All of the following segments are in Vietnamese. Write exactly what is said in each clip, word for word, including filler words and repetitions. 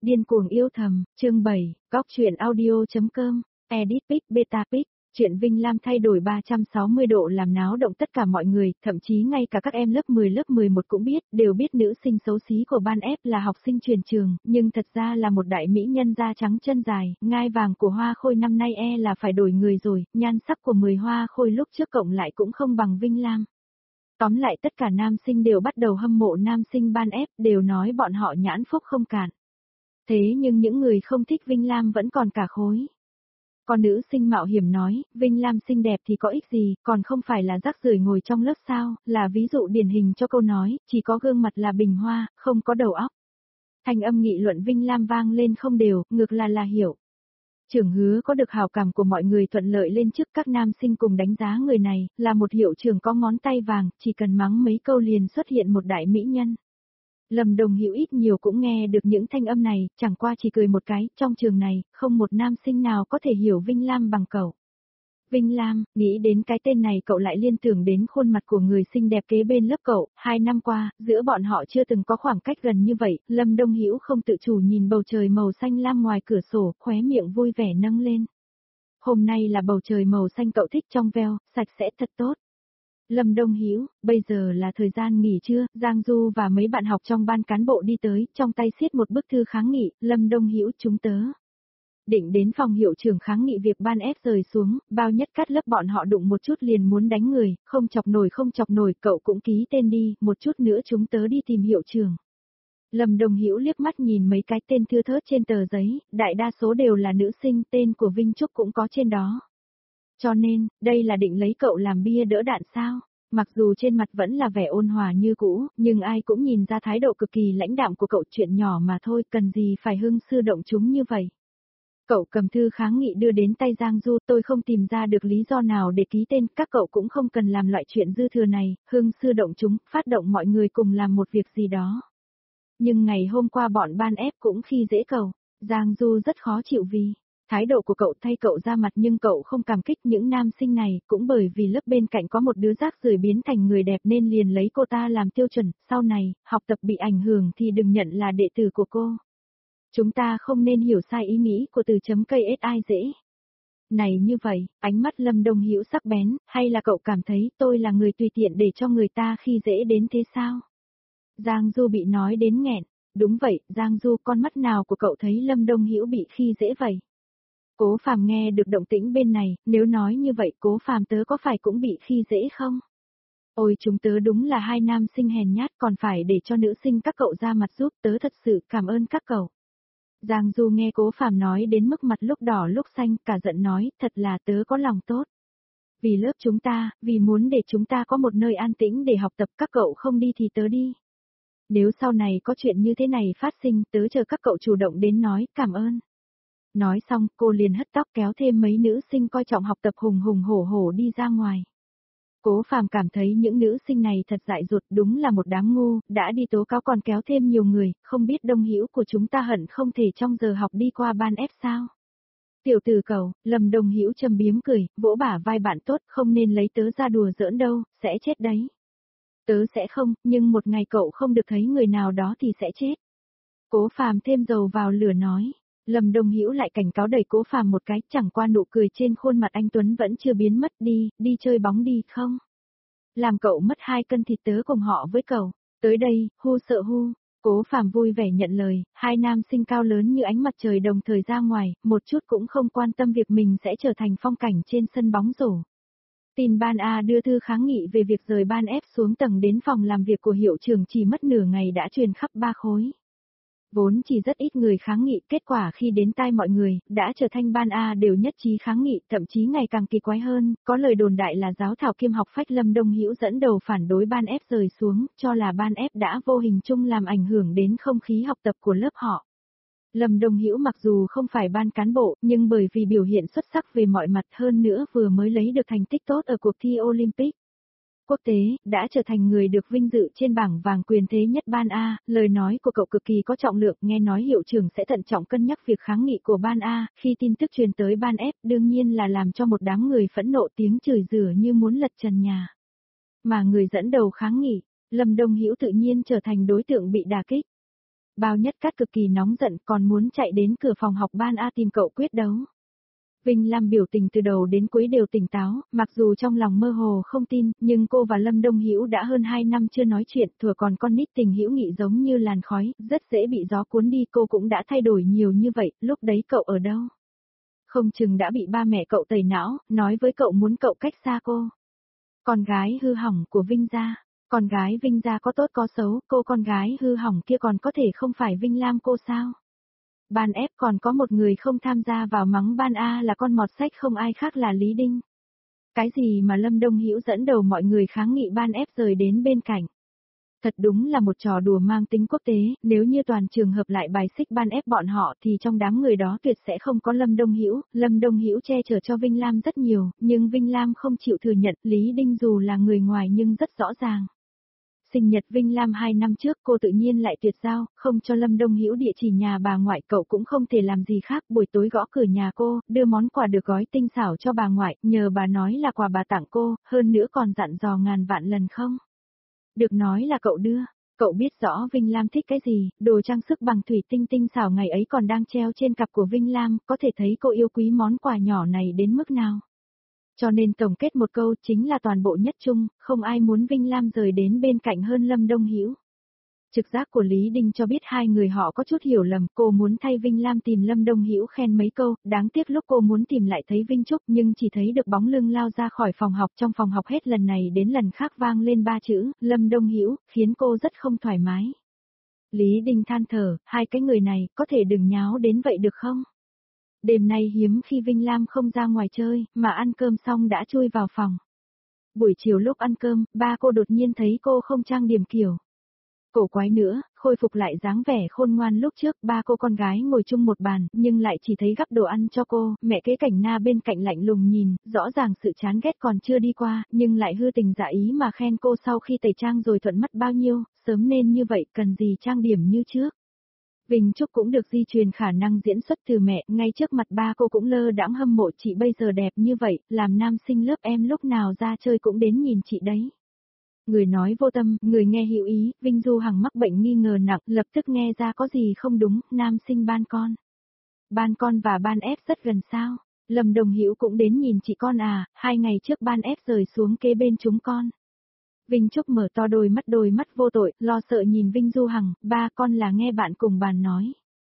Điên cuồng yêu thầm, chương bảy, góc truyện audio.com, edit pic beta pic, chuyện Vinh Lam thay đổi ba trăm sáu mươi độ làm náo động tất cả mọi người, thậm chí ngay cả các em lớp mười lớp mười một cũng biết, đều biết nữ sinh xấu xí của ban F là học sinh truyền trường, nhưng thật ra là một đại mỹ nhân da trắng chân dài, ngai vàng của Hoa Khôi năm nay e là phải đổi người rồi, nhan sắc của mười Hoa Khôi lúc trước cộng lại cũng không bằng Vinh Lam. Tóm lại tất cả nam sinh đều bắt đầu hâm mộ nam sinh ban F, đều nói bọn họ nhãn phúc không cạn. Thế nhưng những người không thích Vinh Lam vẫn còn cả khối. Còn nữ sinh mạo hiểm nói, Vinh Lam xinh đẹp thì có ích gì, còn không phải là rác rưởi ngồi trong lớp sao, là ví dụ điển hình cho câu nói, chỉ có gương mặt là bình hoa, không có đầu óc. Thanh âm nghị luận Vinh Lam vang lên không đều, ngược là là hiểu. Trưởng Hứa có được hào cảm của mọi người thuận lợi lên trước, các nam sinh cùng đánh giá người này, là một hiệu trưởng có ngón tay vàng, chỉ cần mắng mấy câu liền xuất hiện một đại mỹ nhân. Lâm Đồng Hữu ít nhiều cũng nghe được những thanh âm này, chẳng qua chỉ cười một cái, trong trường này, không một nam sinh nào có thể hiểu Vinh Lam bằng cậu. Vinh Lam, nghĩ đến cái tên này cậu lại liên tưởng đến khuôn mặt của người xinh đẹp kế bên lớp cậu, hai năm qua, giữa bọn họ chưa từng có khoảng cách gần như vậy, Lâm Đông Hữu không tự chủ nhìn bầu trời màu xanh lam ngoài cửa sổ, khóe miệng vui vẻ nâng lên. Hôm nay là bầu trời màu xanh cậu thích trong veo, sạch sẽ thật tốt. Lâm Đông Hữu, bây giờ là thời gian nghỉ trưa, Giang Du và mấy bạn học trong ban cán bộ đi tới, trong tay siết một bức thư kháng nghị, Lâm Đông Hữu chúng tớ. Định đến phòng hiệu trưởng kháng nghị việc ban ép rời xuống, bao nhất cắt lớp bọn họ đụng một chút liền muốn đánh người, không chọc nổi không chọc nổi, cậu cũng ký tên đi, một chút nữa chúng tớ đi tìm hiệu trưởng. Lâm Đồng Hữu liếc mắt nhìn mấy cái tên thưa thớt trên tờ giấy, đại đa số đều là nữ sinh, tên của Vinh Trúc cũng có trên đó. Cho nên, đây là định lấy cậu làm bia đỡ đạn sao? Mặc dù trên mặt vẫn là vẻ ôn hòa như cũ, nhưng ai cũng nhìn ra thái độ cực kỳ lãnh đạm của cậu, chuyện nhỏ mà thôi, cần gì phải hưng sư động chúng như vậy. Cậu cầm thư kháng nghị đưa đến tay Giang Du, tôi không tìm ra được lý do nào để ký tên, các cậu cũng không cần làm loại chuyện dư thừa này, hưng sư động chúng, phát động mọi người cùng làm một việc gì đó. Nhưng ngày hôm qua bọn ban ép cũng khi dễ cậu, Giang Du rất khó chịu vì thái độ của cậu thay cậu ra mặt, nhưng cậu không cảm kích những nam sinh này, cũng bởi vì lớp bên cạnh có một đứa rác rưởi biến thành người đẹp nên liền lấy cô ta làm tiêu chuẩn, sau này, học tập bị ảnh hưởng thì đừng nhận là đệ tử của cô. Chúng ta không nên hiểu sai ý nghĩ của từ chấm cây ét ai dễ. Này như vậy, ánh mắt Lâm Đông Hữu sắc bén, hay là cậu cảm thấy tôi là người tùy tiện để cho người ta khi dễ đến thế sao? Giang Du bị nói đến nghẹn, đúng vậy, Giang Du, con mắt nào của cậu thấy Lâm Đông Hữu bị khi dễ vậy? Cố Phàm nghe được động tĩnh bên này, nếu nói như vậy Cố Phàm tớ có phải cũng bị khi dễ không? Ôi chúng tớ đúng là hai nam sinh hèn nhát, còn phải để cho nữ sinh các cậu ra mặt giúp, tớ thật sự cảm ơn các cậu. Giang Du nghe Cố Phàm nói đến mức mặt lúc đỏ lúc xanh, cả giận nói, thật là tớ có lòng tốt. Vì lớp chúng ta, vì muốn để chúng ta có một nơi an tĩnh để học tập, các cậu không đi thì tớ đi. Nếu sau này có chuyện như thế này phát sinh, tớ chờ các cậu chủ động đến nói, cảm ơn. Nói xong, cô liền hất tóc kéo thêm mấy nữ sinh coi trọng học tập hùng hùng hổ hổ đi ra ngoài. Cố Phàm cảm thấy những nữ sinh này thật dại dột, đúng là một đám ngu, đã đi tố cáo còn kéo thêm nhiều người, không biết Đông Hữu của chúng ta hận không thể trong giờ học đi qua ban ép sao. Tiểu tử cậu, Lâm Đông Hữu châm biếm cười, vỗ bả vai bạn tốt, không nên lấy tớ ra đùa giỡn đâu, sẽ chết đấy. Tớ sẽ không, nhưng một ngày cậu không được thấy người nào đó thì sẽ chết. Cố Phàm thêm dầu vào lửa nói. Lâm Đông Hữu lại cảnh cáo đẩy Cố Phàm một cái, chẳng qua nụ cười trên khuôn mặt anh Tuấn vẫn chưa biến mất, đi, đi chơi bóng đi không? Làm cậu mất hai cân thịt tớ cùng họ với cậu, tới đây, hu sợ hu. Cố Phàm vui vẻ nhận lời, hai nam sinh cao lớn như ánh mặt trời đồng thời ra ngoài, một chút cũng không quan tâm việc mình sẽ trở thành phong cảnh trên sân bóng rổ. Tin ban A đưa thư kháng nghị về việc rời ban F xuống tầng đến phòng làm việc của hiệu trưởng chỉ mất nửa ngày đã truyền khắp ba khối. Vốn chỉ rất ít người kháng nghị, kết quả khi đến tai mọi người, đã trở thành ban A đều nhất trí kháng nghị, thậm chí ngày càng kỳ quái hơn, có lời đồn đại là giáo thảo kiêm học phách Lâm Đông Hữu dẫn đầu phản đối ban F rời xuống, cho là ban F đã vô hình chung làm ảnh hưởng đến không khí học tập của lớp họ. Lâm Đông Hữu mặc dù không phải ban cán bộ, nhưng bởi vì biểu hiện xuất sắc về mọi mặt, hơn nữa vừa mới lấy được thành tích tốt ở cuộc thi Olympic quốc tế, đã trở thành người được vinh dự trên bảng vàng quyền thế nhất ban A, lời nói của cậu cực kỳ có trọng lượng, nghe nói hiệu trưởng sẽ thận trọng cân nhắc việc kháng nghị của ban A, khi tin tức truyền tới ban F, đương nhiên là làm cho một đám người phẫn nộ, tiếng chửi rủa như muốn lật trần nhà. Mà người dẫn đầu kháng nghị, Lâm Đông Hữu tự nhiên trở thành đối tượng bị đả kích. Bao Nhất Cát cực kỳ nóng giận còn muốn chạy đến cửa phòng học ban A tìm cậu quyết đấu. Vinh Lam biểu tình từ đầu đến cuối đều tỉnh táo, mặc dù trong lòng mơ hồ không tin, nhưng cô và Lâm Đông Hữu đã hơn hai năm chưa nói chuyện, thuở còn con nít tình hữu nghị giống như làn khói, rất dễ bị gió cuốn đi, cô cũng đã thay đổi nhiều như vậy, lúc đấy cậu ở đâu? Không chừng đã bị ba mẹ cậu tẩy não, nói với cậu muốn cậu cách xa cô. Con gái hư hỏng của Vinh gia, con gái Vinh gia có tốt có xấu, cô con gái hư hỏng kia còn có thể không phải Vinh Lam cô sao? Ban F còn có một người không tham gia vào mắng ban A là con mọt sách không ai khác là Lý Đinh. Cái gì mà Lâm Đông Hữu dẫn đầu mọi người kháng nghị ban F rời đến bên cạnh. Thật đúng là một trò đùa mang tính quốc tế, nếu như toàn trường hợp lại bài xích ban ép bọn họ thì trong đám người đó tuyệt sẽ không có Lâm Đông Hữu. Lâm Đông Hữu che chở cho Vinh Lam rất nhiều, nhưng Vinh Lam không chịu thừa nhận Lý Đinh dù là người ngoài nhưng rất rõ ràng. Sinh nhật Vinh Lam hai năm trước cô tự nhiên lại tuyệt giao, không cho Lâm Đông Hữu địa chỉ nhà bà ngoại, cậu cũng không thể làm gì khác, buổi tối gõ cửa nhà cô, đưa món quà được gói tinh xảo cho bà ngoại, nhờ bà nói là quà bà tặng cô, hơn nữa còn dặn dò ngàn vạn lần không. Được nói là cậu đưa, cậu biết rõ Vinh Lam thích cái gì, đồ trang sức bằng thủy tinh tinh xảo ngày ấy còn đang treo trên cặp của Vinh Lam, có thể thấy cô yêu quý món quà nhỏ này đến mức nào. Cho nên tổng kết một câu chính là toàn bộ nhất trung, không ai muốn Vinh Lam rời đến bên cạnh hơn Lâm Đông Hữu. Trực giác của Lý Đinh cho biết hai người họ có chút hiểu lầm, cô muốn thay Vinh Lam tìm Lâm Đông Hữu khen mấy câu, đáng tiếc lúc cô muốn tìm lại thấy Vinh Trúc nhưng chỉ thấy được bóng lưng lao ra khỏi phòng học, trong phòng học hết lần này đến lần khác vang lên ba chữ, Lâm Đông Hữu, khiến cô rất không thoải mái. Lý Đinh than thở, hai cái người này, có thể đừng nháo đến vậy được không? Đêm nay hiếm khi Vinh Lam không ra ngoài chơi, mà ăn cơm xong đã chui vào phòng. Buổi chiều lúc ăn cơm, ba cô đột nhiên thấy cô không trang điểm kiểu. Cổ quái nữa, khôi phục lại dáng vẻ khôn ngoan lúc trước, ba cô con gái ngồi chung một bàn, nhưng lại chỉ thấy gắp đồ ăn cho cô, mẹ kế Cảnh Na bên cạnh lạnh lùng nhìn, rõ ràng sự chán ghét còn chưa đi qua, nhưng lại hư tình giả ý mà khen cô sau khi tẩy trang rồi thuận mắt bao nhiêu, sớm nên như vậy, cần gì trang điểm như trước. Vinh Trúc cũng được di truyền khả năng diễn xuất từ mẹ, ngay trước mặt ba cô cũng lơ đãng hâm mộ chị bây giờ đẹp như vậy, làm nam sinh lớp em lúc nào ra chơi cũng đến nhìn chị đấy. Người nói vô tâm, người nghe hữu ý, Vinh Du Hằng mắc bệnh nghi ngờ nặng, lập tức nghe ra có gì không đúng, nam sinh ban con. Ban con và ban ép rất gần sao? Lâm Đồng Hữu cũng đến nhìn chị con à, hai ngày trước ban ép rời xuống kế bên chúng con. Vinh Trúc mở to đôi mắt đôi mắt vô tội, lo sợ nhìn Vinh Du Hằng, ba con là nghe bạn cùng bàn nói.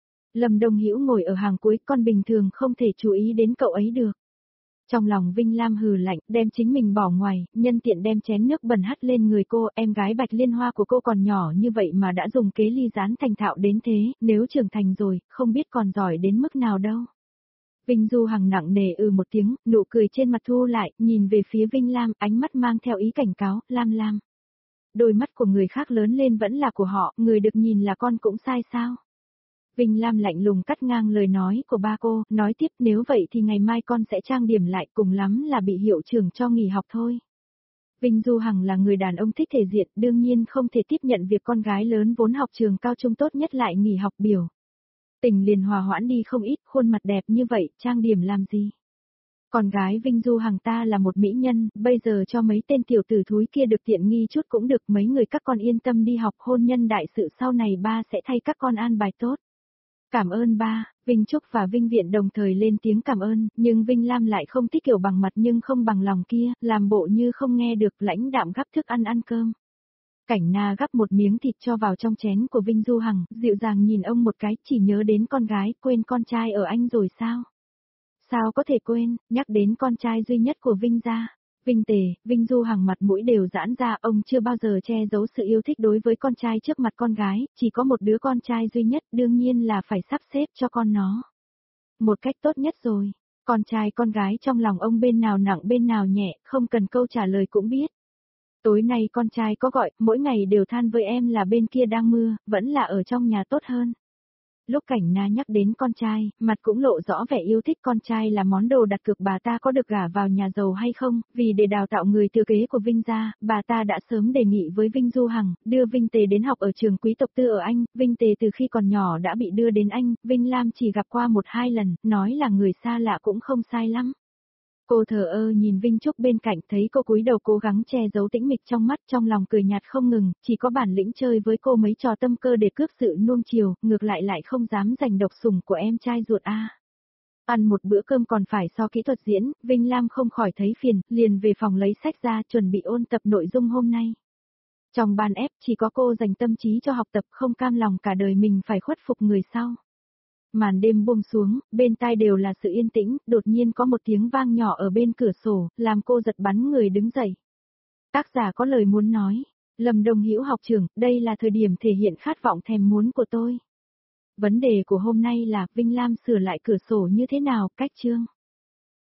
Lâm Đồng Hữu ngồi ở hàng cuối, con bình thường không thể chú ý đến cậu ấy được. Trong lòng Vinh Lam hừ lạnh, đem chính mình bỏ ngoài, nhân tiện đem chén nước bẩn hắt lên người cô, em gái Bạch Liên Hoa của cô còn nhỏ như vậy mà đã dùng kế ly gián thành thạo đến thế, nếu trưởng thành rồi, không biết còn giỏi đến mức nào đâu. Vinh Du Hằng nặng nề ừ một tiếng, nụ cười trên mặt thu lại, nhìn về phía Vinh Lam, ánh mắt mang theo ý cảnh cáo, Lam Lam. Đôi mắt của người khác lớn lên vẫn là của họ, người được nhìn là con cũng sai sao? Vinh Lam lạnh lùng cắt ngang lời nói của ba cô, nói tiếp nếu vậy thì ngày mai con sẽ trang điểm lại, cùng lắm là bị hiệu trưởng cho nghỉ học thôi. Vinh Du Hằng là người đàn ông thích thể diện, đương nhiên không thể tiếp nhận việc con gái lớn vốn học trường cao trung tốt nhất lại nghỉ học biểu. Tình liền hòa hoãn đi không ít, khuôn mặt đẹp như vậy, trang điểm làm gì? Con gái Vinh Du Hằng ta là một mỹ nhân, bây giờ cho mấy tên tiểu tử thúi kia được tiện nghi chút cũng được, mấy người các con yên tâm đi học, hôn nhân đại sự sau này ba sẽ thay các con an bài tốt. Cảm ơn ba, Vinh Trúc và Vinh Viện đồng thời lên tiếng cảm ơn, nhưng Vinh Lam lại không thích kiểu bằng mặt nhưng không bằng lòng kia, làm bộ như không nghe được, lãnh đạm gắp thức ăn ăn cơm. Cảnh Na gắp một miếng thịt cho vào trong chén của Vinh Du Hằng, dịu dàng nhìn ông một cái, chỉ nhớ đến con gái, quên con trai ở anh rồi sao? Sao có thể quên, nhắc đến con trai duy nhất của Vinh gia. Vinh Tề, Vinh Du Hằng mặt mũi đều giãn ra, ông chưa bao giờ che giấu sự yêu thích đối với con trai trước mặt con gái, chỉ có một đứa con trai duy nhất, đương nhiên là phải sắp xếp cho con nó. Một cách tốt nhất rồi, con trai con gái trong lòng ông bên nào nặng bên nào nhẹ, không cần câu trả lời cũng biết. Tối nay con trai có gọi, mỗi ngày đều than với em là bên kia đang mưa, vẫn là ở trong nhà tốt hơn. Lúc Cảnh Na nhắc đến con trai, mặt cũng lộ rõ vẻ yêu thích, con trai là món đồ đặt cược bà ta có được gả vào nhà giàu hay không, vì để đào tạo người thừa kế của Vinh gia, bà ta đã sớm đề nghị với Vinh Du Hằng, đưa Vinh Tề đến học ở trường quý tộc tư ở Anh, Vinh Tề từ khi còn nhỏ đã bị đưa đến Anh, Vinh Lam chỉ gặp qua một hai lần, nói là người xa lạ cũng không sai lắm. Cô thờ ơ nhìn Vinh Trúc bên cạnh, thấy cô cúi đầu cố gắng che giấu tĩnh mịch trong mắt, trong lòng cười nhạt không ngừng, chỉ có bản lĩnh chơi với cô mấy trò tâm cơ để cướp sự nuông chiều, ngược lại lại không dám giành độc sủng của em trai ruột a. Ăn một bữa cơm còn phải so kỹ thuật diễn, Vinh Lam không khỏi thấy phiền, liền về phòng lấy sách ra chuẩn bị ôn tập nội dung hôm nay. Trong ban ép chỉ có cô dành tâm trí cho học tập, không cam lòng cả đời mình phải khuất phục người sau. Màn đêm buông xuống, bên tai đều là sự yên tĩnh, đột nhiên có một tiếng vang nhỏ ở bên cửa sổ, làm cô giật bắn người đứng dậy. Tác giả có lời muốn nói, Lâm Đồng Hữu học trưởng, đây là thời điểm thể hiện khát vọng thèm muốn của tôi. Vấn đề của hôm nay là Vinh Lam sửa lại cửa sổ như thế nào, cách chương.